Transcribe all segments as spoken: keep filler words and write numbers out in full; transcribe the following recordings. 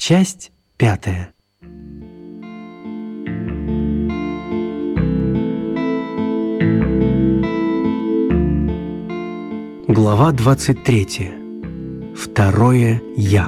Часть пятая. Глава двадцать третья. Второе «Я».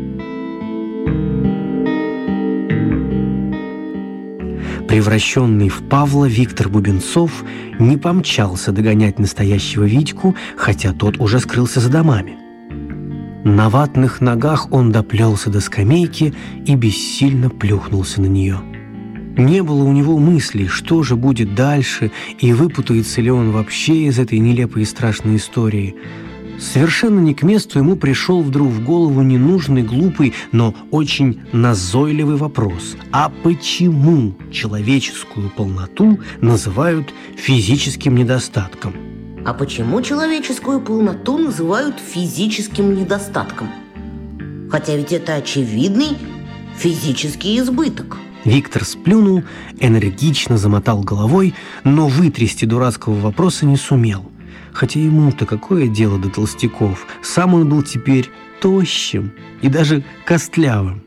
Превращенный в Павла, Виктор Бубенцов не помчался догонять настоящего Витьку, хотя тот уже скрылся за домами. На ватных ногах он доплелся до скамейки и бессильно плюхнулся на нее. Не было у него мыслей, что же будет дальше и выпутается ли он вообще из этой нелепой и страшной истории. Совершенно не к месту ему пришел вдруг в голову ненужный, глупый, но очень назойливый вопрос. А почему человеческую полноту называют физическим недостатком? А почему человеческую полноту называют физическим недостатком? Хотя ведь это очевидный физический избыток. Виктор сплюнул, энергично замотал головой, но вытрясти дурацкого вопроса не сумел. Хотя ему-то какое дело до толстяков? Сам он был теперь тощим и даже костлявым.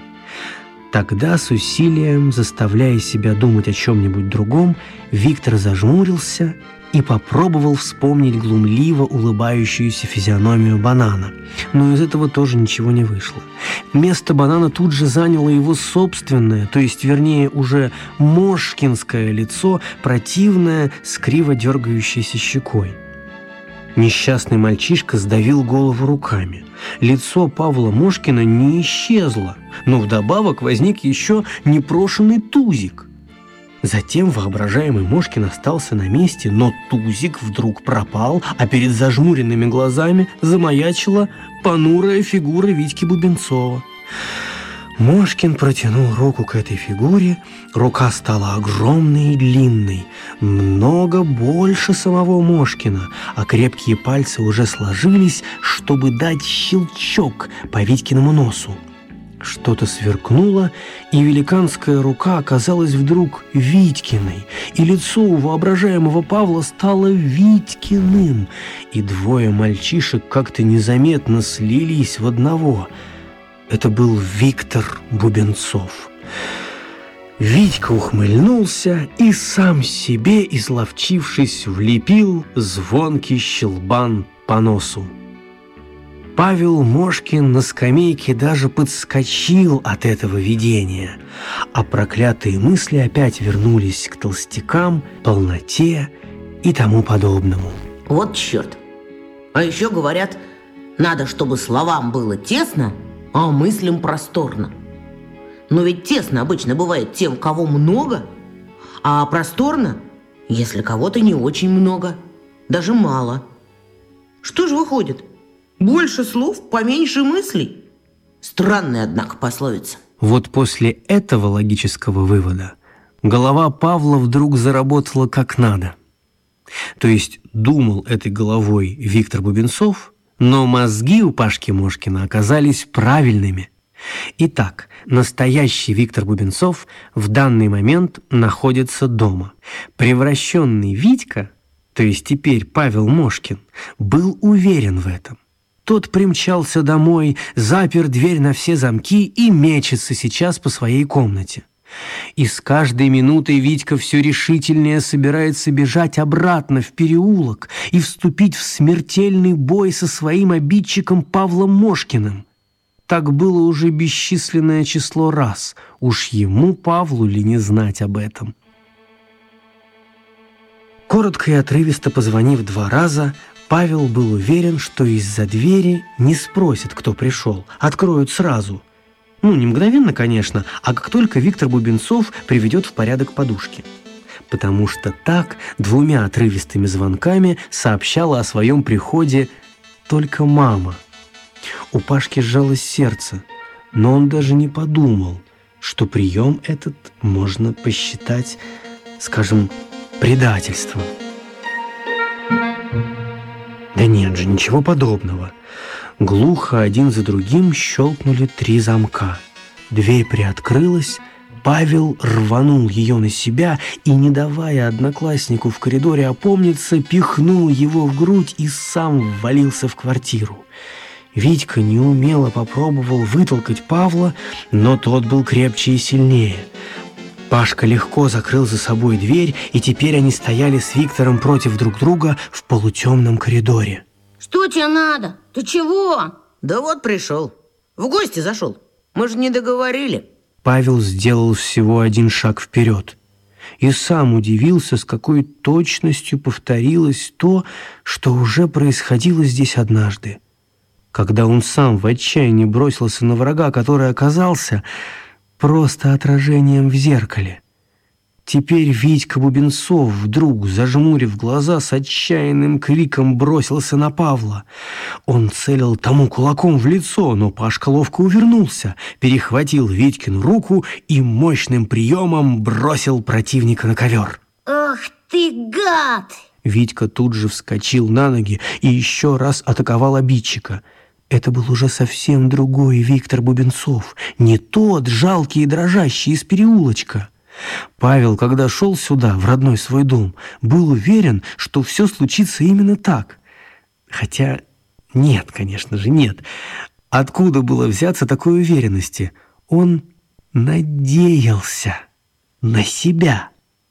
Тогда, с усилием, заставляя себя думать о чем-нибудь другом, Виктор зажмурился и попробовал вспомнить глумливо улыбающуюся физиономию банана. Но из этого тоже ничего не вышло. Место банана тут же заняло его собственное, то есть, вернее, уже мошкинское лицо, противное, с криво дергающейся щекой. Несчастный мальчишка сдавил голову руками. Лицо Павла Мошкина не исчезло, но вдобавок возник еще непрошенный тузик. Затем воображаемый Мошкин остался на месте, но тузик вдруг пропал, а перед зажмуренными глазами замаячила понурая фигура Витьки Бубенцова. Мошкин протянул руку к этой фигуре, рука стала огромной и длинной, много больше самого Мошкина, а крепкие пальцы уже сложились, чтобы дать щелчок по Витькиному носу. Что-то сверкнуло, и великанская рука оказалась вдруг Витькиной, и лицо у воображаемого Павла стало Витькиным, и двое мальчишек как-то незаметно слились в одного. Это был Виктор Бубенцов. Витька ухмыльнулся и сам себе, изловчившись, влепил звонкий щелбан по носу. Павел Мошкин на скамейке даже подскочил от этого видения, а проклятые мысли опять вернулись к толстякам, полноте и тому подобному. Вот черт! А еще говорят, надо, чтобы словам было тесно, а мыслям просторно. Но ведь тесно обычно бывает тем, кого много, а просторно, если кого-то не очень много, даже мало. Что же выходит? Больше слов, поменьше мыслей? Странная, однако, пословица. Вот после этого логического вывода голова Павла вдруг заработала как надо. То есть думал этой головой Виктор Бубенцов, но мозги у Пашки Мошкина оказались правильными. Итак, настоящий Виктор Бубенцов в данный момент находится дома. Превращенный Витька, то есть теперь Павел Мошкин, был уверен в этом. Тот примчался домой, запер дверь на все замки и мечется сейчас по своей комнате. И с каждой минутой Витька все решительнее собирается бежать обратно в переулок и вступить в смертельный бой со своим обидчиком Павлом Мошкиным. Так было уже бесчисленное число раз. Уж ему, Павлу, ли не знать об этом? Коротко и отрывисто позвонив два раза, Павел был уверен, что из-за двери не спросят, кто пришел, откроют сразу. Ну, не мгновенно, конечно, а как только Виктор Бубенцов приведет в порядок подушки. Потому что так двумя отрывистыми звонками сообщала о своем приходе только мама. У Пашки сжалось сердце, но он даже не подумал, что прием этот можно посчитать, скажем, предательством. Да нет же, ничего подобного. Глухо один за другим щелкнули три замка. Дверь приоткрылась, Павел рванул ее на себя и, не давая однокласснику в коридоре опомниться, пихнул его в грудь и сам ввалился в квартиру. Витька неумело попробовал вытолкать Павла, но тот был крепче и сильнее. Пашка легко закрыл за собой дверь, и теперь они стояли с Виктором против друг друга в полутемном коридоре. Что тебе надо? Ты чего? Да вот пришел. В гости зашел. Мы же не договорили. Павел сделал всего один шаг вперед и сам удивился, с какой точностью повторилось то, что уже происходило здесь однажды, когда он сам в отчаянии бросился на врага, который оказался просто отражением в зеркале. Теперь Витька Бубенцов, вдруг зажмурив глаза, с отчаянным криком бросился на Павла. Он целил тому кулаком в лицо, но Пашка ловко увернулся, перехватил Витькину руку и мощным приемом бросил противника на ковер. Ах ты, гад! Витька тут же вскочил на ноги и еще раз атаковал обидчика. Это был уже совсем другой Виктор Бубенцов, не тот жалкий и дрожащий из переулочка. Павел, когда шел сюда, в родной свой дом, был уверен, что все случится именно так. Хотя нет, конечно же, нет. Откуда было взяться такой уверенности? Он надеялся на себя.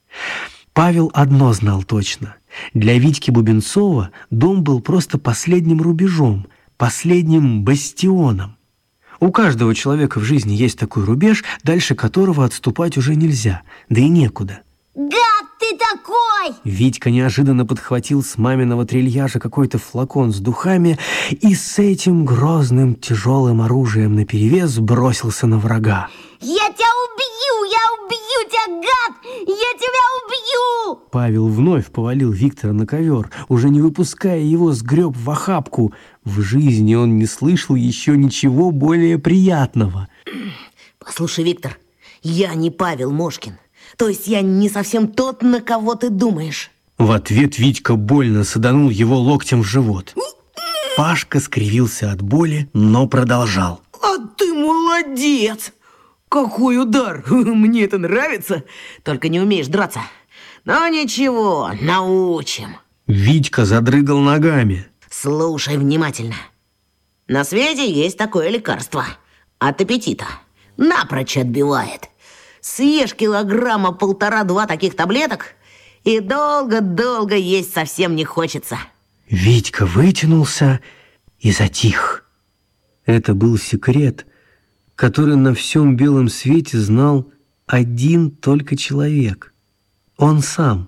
Павел одно знал точно. Для Витьки Бубенцова дом был просто последним рубежом, последним бастионом. У каждого человека в жизни есть такой рубеж, дальше которого отступать уже нельзя, да и некуда. Гад ты такой! Витька неожиданно подхватил с маминого трильяжа какой-то флакон с духами и с этим грозным тяжелым оружием наперевес бросился на врага. Я тебя убью! Я убью тебя, гад! Я тебя убью! Павел вновь повалил Виктора на ковер, уже не выпуская его, сгреб в охапку. В жизни он не слышал еще ничего более приятного. Послушай, Виктор, я не Павел Мошкин. То есть я не совсем тот, на кого ты думаешь. В ответ Витька больно саданул его локтем в живот. Пашка скривился от боли, но продолжал. А ты молодец! Какой удар! Мне это нравится. Только не умеешь драться. Но ничего, научим. Витька задрыгал ногами. Слушай внимательно. На свете есть такое лекарство. От аппетита. Напрочь отбивает. Съешь килограмма полтора-два таких таблеток, и долго-долго есть совсем не хочется. Витька вытянулся и затих. Это был секрет, который на всем белом свете знал один только человек. Он сам.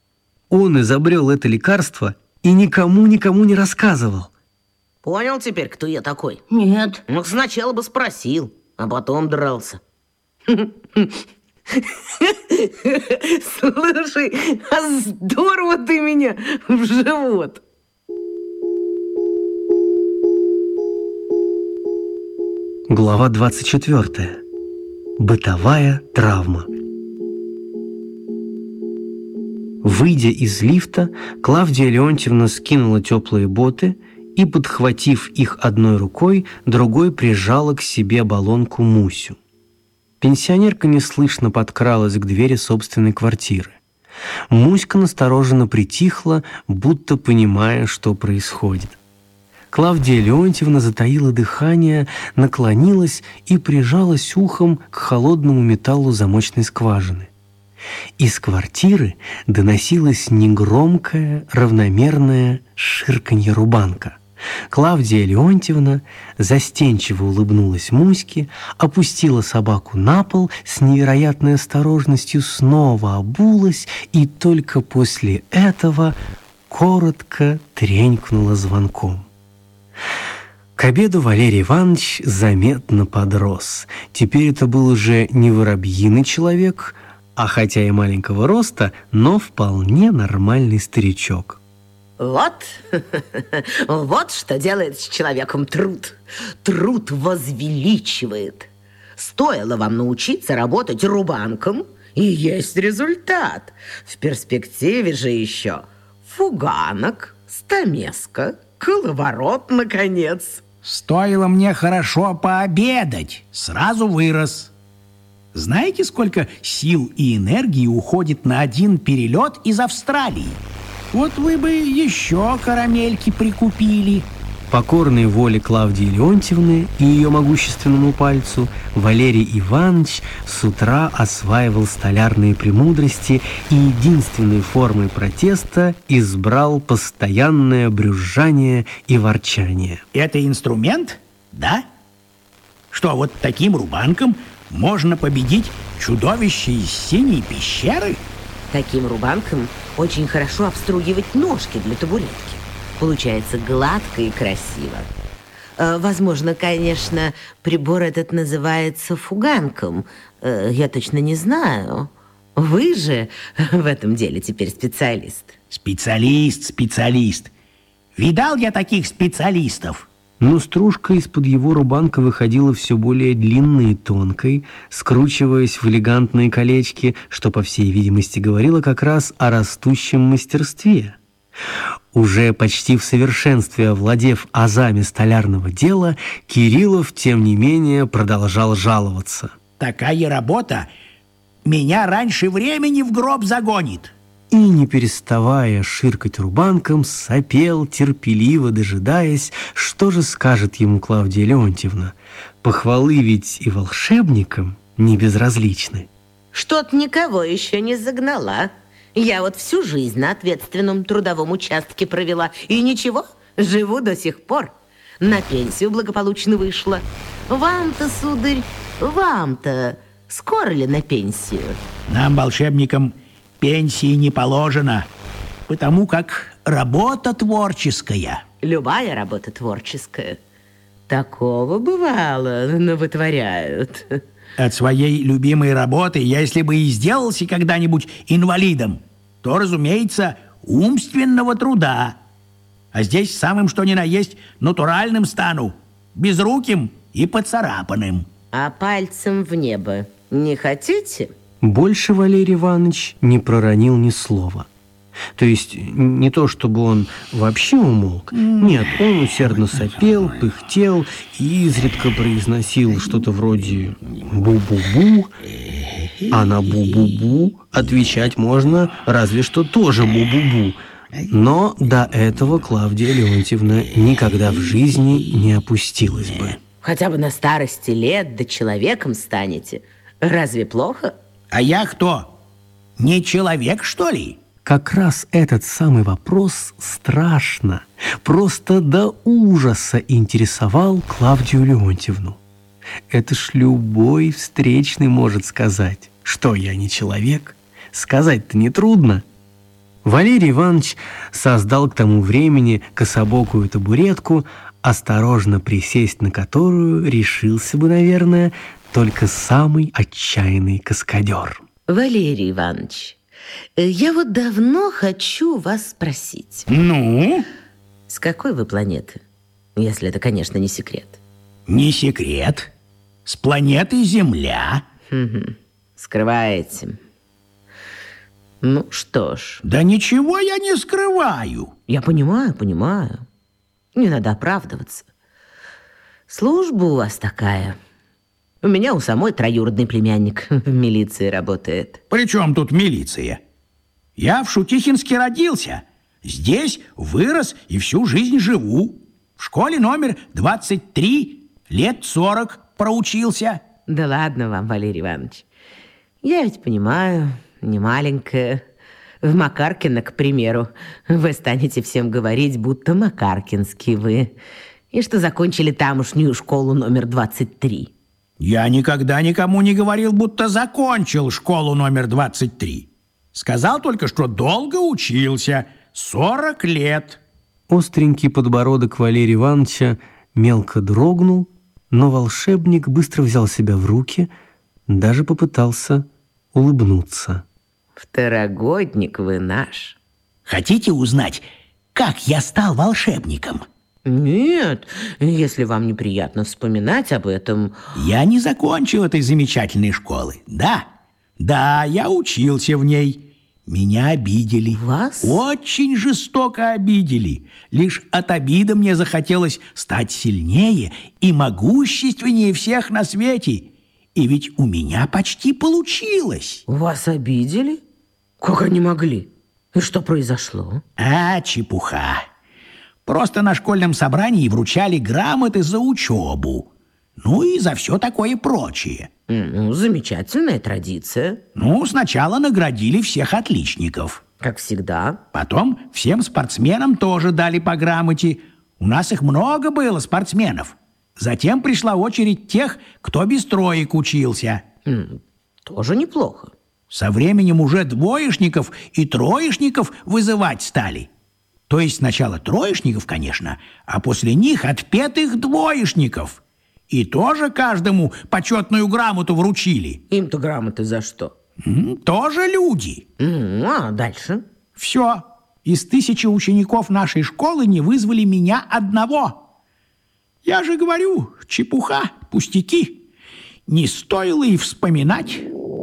Он изобрел это лекарство и никому-никому не рассказывал. Понял теперь, кто я такой? Нет. Ну, сначала бы спросил, а потом дрался. Слушай, а здорово ты меня в живот. Глава двадцать четвёртая. Бытовая травма. Выйдя из лифта, Клавдия Леонтьевна скинула теплые боты и, подхватив их одной рукой, другой прижала к себе баллонку Мусю. Пенсионерка неслышно подкралась к двери собственной квартиры. Муська настороженно притихла, будто понимая, что происходит. Клавдия Леонтьевна затаила дыхание, наклонилась и прижалась ухом к холодному металлу замочной скважины. Из квартиры доносилось негромкое, равномерное ширканье рубанка. Клавдия Леонтьевна застенчиво улыбнулась Муське, опустила собаку на пол, с невероятной осторожностью снова обулась и только после этого коротко тренькнула звонком. К обеду Валерий Иванович заметно подрос. Теперь это был уже не воробьиный человек, а хотя и маленького роста, но вполне нормальный старичок. Вот, вот что делает с человеком труд. Труд возвеличивает. Стоило вам научиться работать рубанком, и есть результат. В перспективе же еще фуганок, стамеска, коловорот, наконец. Стоило мне хорошо пообедать, сразу вырос. Знаете, сколько сил и энергии уходит на один перелет из Австралии? Вот вы бы еще карамельки прикупили. Покорной воле Клавдии Леонтьевны и ее могущественному пальцу, Валерий Иванович с утра осваивал столярные премудрости и единственной формой протеста избрал постоянное брюзжание и ворчание. Это инструмент, да? Что, вот таким рубанком можно победить чудовище из синей пещеры? Таким рубанком очень хорошо обстругивать ножки для табуретки. Получается гладко и красиво. Э, возможно, конечно, прибор этот называется фуганком. Э, я точно не знаю. Вы же в этом деле теперь специалист. Специалист, специалист. Видал я таких специалистов. Но стружка из-под его рубанка выходила все более длинной и тонкой, скручиваясь в элегантные колечки, что, по всей видимости, говорило как раз о растущем мастерстве. Уже почти в совершенстве овладев азами столярного дела, Кириллов, тем не менее, продолжал жаловаться. Такая работа меня раньше времени в гроб загонит. И, не переставая ширкать рубанком, сопел, терпеливо дожидаясь, что же скажет ему Клавдия Леонтьевна. Похвалы ведь и волшебникам не безразличны. Что-то никого еще не загнала. Я вот всю жизнь на ответственном трудовом участке провела. И ничего, живу до сих пор. На пенсию благополучно вышла. Вам-то, сударь, вам-то скоро ли на пенсию? Нам, волшебникам, пенсии не положено, потому как работа творческая. Любая работа творческая. Такого бывало, но вытворяют. От своей любимой работы, если бы и сделался когда-нибудь инвалидом, то, разумеется, умственного труда. А здесь самым что ни на есть натуральным стану, безруким и поцарапанным. А пальцем в небо не хотите? Больше Валерий Иванович не проронил ни слова. То есть не то, чтобы он вообще умолк. Нет, он усердно сопел, пыхтел и изредка произносил что-то вроде «бу-бу-бу». А на «бу-бу-бу» отвечать можно разве что тоже «бу-бу-бу». Но до этого Клавдия Леонтьевна никогда в жизни не опустилась бы. Хотя бы на старости лет да человеком станете. Разве плохо? А я кто? Не человек, что ли? Как раз этот самый вопрос страшно, просто до ужаса интересовал Клавдию Леонтьевну. Это ж любой встречный может сказать, что я не человек. Сказать-то нетрудно. Валерий Иванович создал к тому времени кособокую табуретку, осторожно присесть на которую решился бы, наверное, только самый отчаянный каскадер. Валерий Иванович, я вот давно хочу вас спросить. Ну? С какой вы планеты? Если это, конечно, не секрет. Не секрет. С планеты Земля. Угу. Скрываете. Ну что ж. Да ничего я не скрываю. Я понимаю, понимаю. Не надо оправдываться. Служба у вас такая. У меня у самой троюродный племянник в милиции работает. При чем тут милиция? Я в Шутихинске родился. Здесь вырос и всю жизнь живу. В школе номер двадцать три лет сорок проучился. Да ладно вам, Валерий Иванович. Я ведь понимаю, не маленькая. В Макаркино, к примеру, вы станете всем говорить, будто макаркинский вы. И что закончили тамошнюю школу номер двадцать три. Я никогда никому не говорил, будто закончил школу номер двадцать три. Сказал только, что долго учился, сорок лет. Остренький подбородок Валерия Ивановича мелко дрогнул, но волшебник быстро взял себя в руки, даже попытался улыбнуться. Второгодник вы наш. Хотите узнать, как я стал волшебником? Нет, если вам неприятно вспоминать об этом... Я не закончил этой замечательной школы. Да, да, я учился в ней. Меня обидели. Вас? Очень жестоко обидели. Лишь от обиды мне захотелось стать сильнее и могущественнее всех на свете. И ведь у меня почти получилось. Вас обидели? Как они могли? И что произошло? А, чепуха. Просто на школьном собрании вручали грамоты за учебу. Ну и за все такое прочее. Ну, замечательная традиция. Ну, сначала наградили всех отличников. Как всегда. Потом всем спортсменам тоже дали по грамоте. У нас их много было, спортсменов. Затем пришла очередь тех, кто без троек учился. М, тоже неплохо. Со временем уже двоечников и троечников вызывать стали. То есть сначала троечников, конечно, а после них отпетых двоечников. И тоже каждому почетную грамоту вручили. Им-то грамоты за что? М, Тоже люди. М, А дальше? Все. Из тысячи учеников нашей школы не вызвали меня одного. Я же говорю, чепуха, пустяки. Не стоило и вспоминать.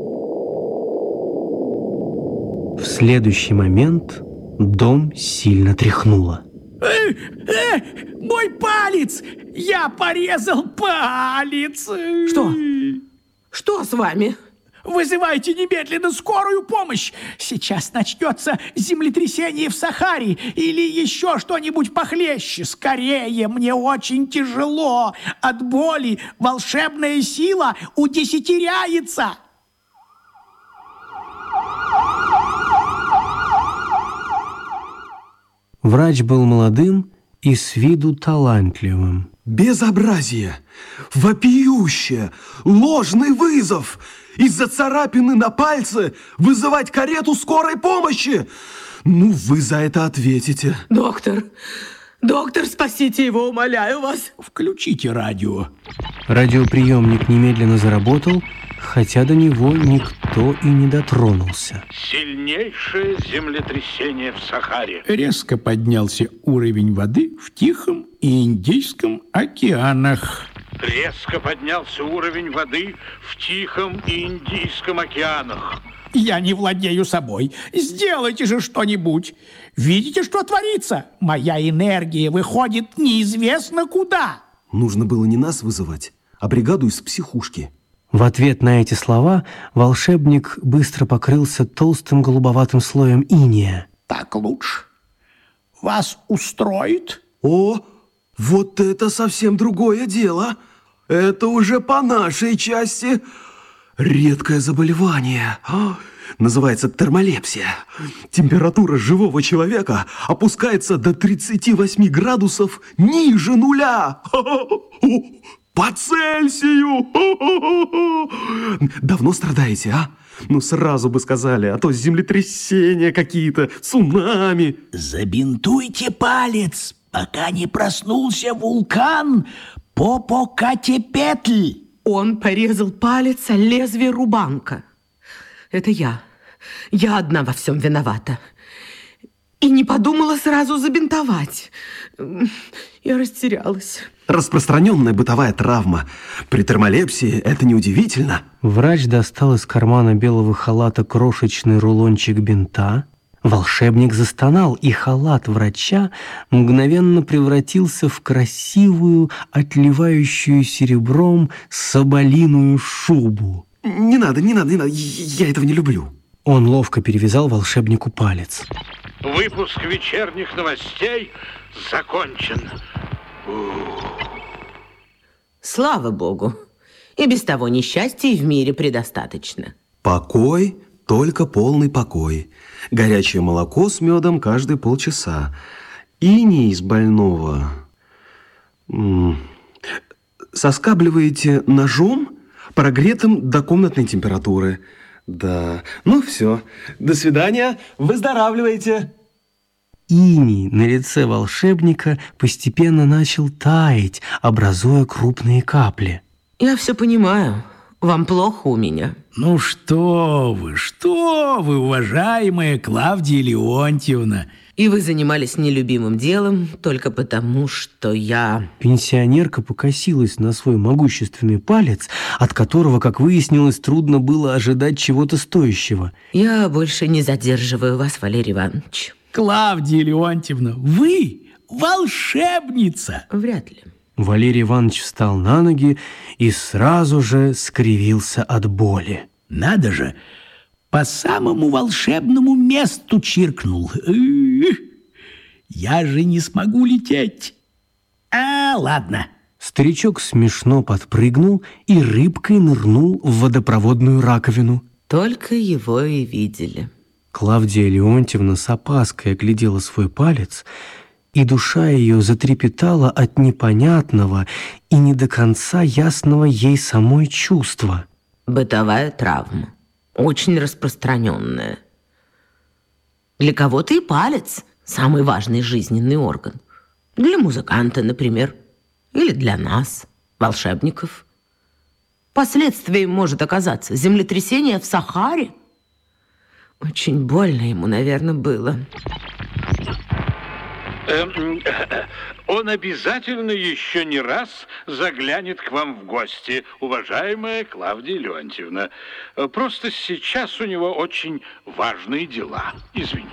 В следующий момент дом сильно тряхнуло. Э, э, мой палец! Я порезал палец! Что? Что с вами? Вызывайте немедленно скорую помощь! Сейчас начнется землетрясение в Сахаре или еще что-нибудь похлеще. Скорее, мне очень тяжело. От боли волшебная сила удесятеряется. Врач был молодым и с виду талантливым. Безобразие! Вопиющее! Ложный вызов! Из-за царапины на пальце вызывать карету скорой помощи! Ну, вы за это ответите. Доктор, доктор, спасите его, умоляю вас. Включите радио. Радиоприемник немедленно заработал, хотя до него никто и не дотронулся. Сильнейшее землетрясение в Сахаре. Резко поднялся уровень воды в Тихом и Индийском океанах. Резко поднялся уровень воды в Тихом и Индийском океанах. Я не владею собой. Сделайте же что-нибудь. Видите, что творится? Моя энергия выходит неизвестно куда. Нужно было не нас вызывать, а бригаду из психушки. В ответ на эти слова волшебник быстро покрылся толстым голубоватым слоем инея. Так лучше. Вас устроит? О, вот это совсем другое дело. Это уже по нашей части. Редкое заболевание. А, называется термолепсия. Температура живого человека опускается до тридцати восьми градусов ниже нуля. По Цельсию! Давно страдаете, а? Ну, сразу бы сказали, а то землетрясения какие-то, цунами. Забинтуйте палец, пока не проснулся вулкан Попокатепетль. Он порезал палец о лезвие рубанка. Это я. Я одна во всем виновата. И не подумала сразу забинтовать. Я растерялась. Распространенная бытовая травма. При термолепсии это неудивительно. Врач достал из кармана белого халата крошечный рулончик бинта. Волшебник застонал, и халат врача мгновенно превратился в красивую, отливающую серебром соболиную шубу. Не надо, не надо, не надо, я этого не люблю. Он ловко перевязал волшебнику палец. Выпуск вечерних новостей закончен. Слава Богу. И без того несчастья в мире предостаточно. Покой, только полный покой. Горячее молоко с медом каждые полчаса. Иней из больного. М-м. Соскабливаете ножом, прогретым до комнатной температуры. Да, ну все. До свидания, выздоравливайте. Иней на лице волшебника постепенно начал таять, образуя крупные капли. Я все понимаю. Вам плохо у меня. Ну что вы, что вы, уважаемая Клавдия Леонтьевна. И вы занимались нелюбимым делом только потому, что я... Пенсионерка покосилась на свой могущественный палец, от которого, как выяснилось, трудно было ожидать чего-то стоящего. Я больше не задерживаю вас, Валерий Иванович. Клавдия Леонтьевна, вы волшебница. Вряд ли. Валерий Иванович встал на ноги и сразу же скривился от боли. Надо же, по самому волшебному месту чиркнул. Я же не смогу лететь. А, ладно. Старичок смешно подпрыгнул и рыбкой нырнул в водопроводную раковину. Только его и видели. Клавдия Леонтьевна с опаской оглядела свой палец, и душа ее затрепетала от непонятного и не до конца ясного ей самой чувства. Бытовая травма. Очень распространенная. Для кого-то и палец – самый важный жизненный орган. Для музыканта, например. Или для нас, волшебников. Последствием может оказаться землетрясение в Сахаре. Очень больно ему, наверное, было. Эм, он обязательно еще не раз заглянет к вам в гости, уважаемая Клавдия Леонтьевна. Просто сейчас у него очень важные дела. Извините.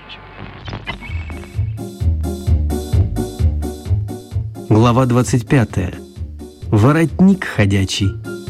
Глава двадцать пятая. Воротник ходячий.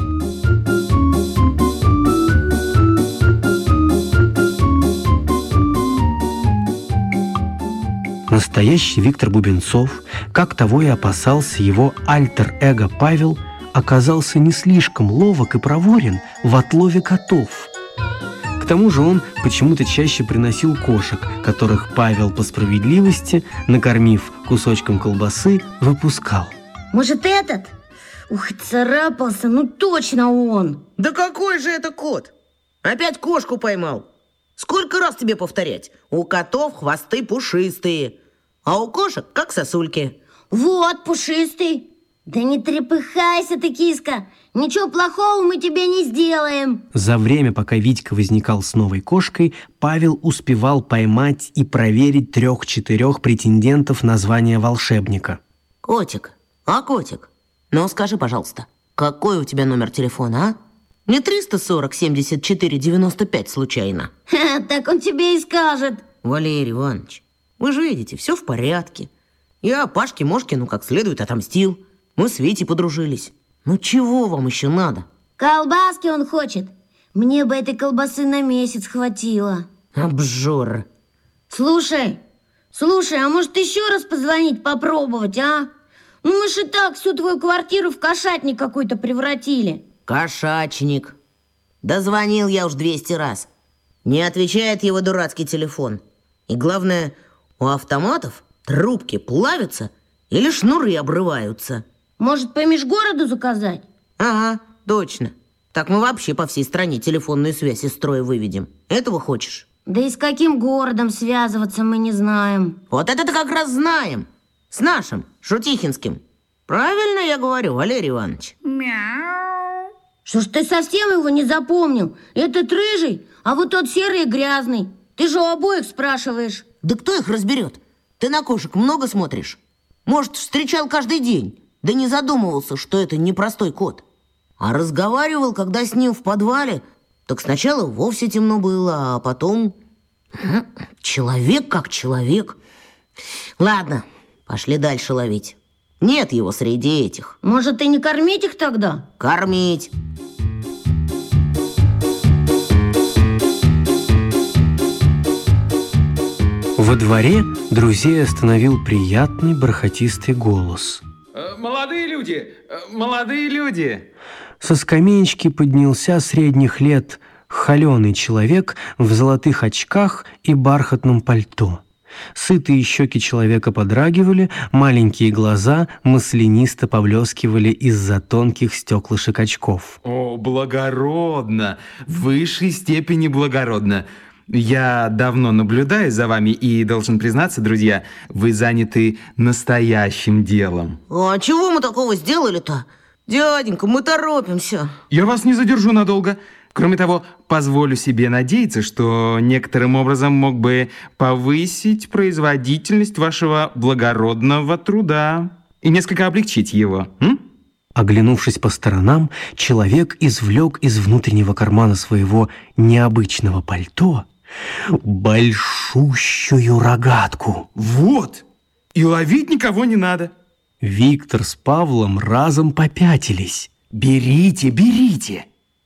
Настоящий Виктор Бубенцов, как того и опасался его альтер-эго Павел, оказался не слишком ловок и проворен в отлове котов. К тому же он почему-то чаще приносил кошек, которых Павел по справедливости, накормив кусочком колбасы, выпускал. Может, этот? Ух, царапался, ну точно он. Да какой же это кот? Опять кошку поймал. Сколько раз тебе повторять? У котов хвосты пушистые, а у кошек как сосульки. Вот, пушистый. Да не трепыхайся ты, киска. Ничего плохого мы тебе не сделаем. За время, пока Витька возникал с новой кошкой, Павел успевал поймать и проверить трех-четырех претендентов на звание волшебника. Котик, а котик, ну скажи, пожалуйста, какой у тебя номер телефона, а? Не триста сорок семьдесят четыре девяносто пять случайно? Ха, так он тебе и скажет. Валерий Иванович, вы же видите, все в порядке. Я Пашке Мошкину как следует отомстил. Мы с Витей подружились. Ну чего вам еще надо? Колбаски он хочет. Мне бы этой колбасы на месяц хватило. Обжора. Слушай, слушай, а может еще раз позвонить, попробовать, а? Ну мы же и так всю твою квартиру в кошатник какой-то превратили. Кошачник. Дозвонил я уж двести раз. Не отвечает его дурацкий телефон. И главное, у автоматов трубки плавятся или шнуры обрываются. Может, по межгороду заказать? Ага, точно. Так мы вообще по всей стране телефонную связь из строя выведем. Этого хочешь? Да и с каким городом связываться мы не знаем. Вот это-то как раз знаем. С нашим, Шутихинским. Правильно я говорю, Валерий Иванович? Что ж ты совсем его не запомнил? Этот рыжий, а вот тот серый и грязный. Ты же у обоих спрашиваешь. Да кто их разберет? Ты на кошек много смотришь? Может, встречал каждый день? Да не задумывался, что это непростой кот. А разговаривал, когда с ним в подвале. Так сначала вовсе темно было, а потом... Человек как человек. Ладно, пошли дальше ловить. Нет его среди этих. Может, и не кормить их тогда? Кормить. Во дворе друзей остановил приятный бархатистый голос. Молодые люди, молодые люди. Со скамеечки поднялся средних лет холеный человек в золотых очках и бархатном пальто. Сытые щеки человека подрагивали, маленькие глаза маслянисто поблескивали из-за тонких стеклышек очков. О, благородно! В высшей степени благородно! Я давно наблюдаю за вами и должен признаться, друзья, вы заняты настоящим делом. А чего мы такого сделали-то? Дяденька, мы торопимся. Я вас не задержу надолго. Кроме того, позволю себе надеяться, что некоторым образом мог бы повысить производительность вашего благородного труда и несколько облегчить его. М? Оглянувшись по сторонам, человек извлек из внутреннего кармана своего необычного пальто большущую рогатку. Вот! И ловить никого не надо. Виктор с Павлом разом попятились. Берите, берите.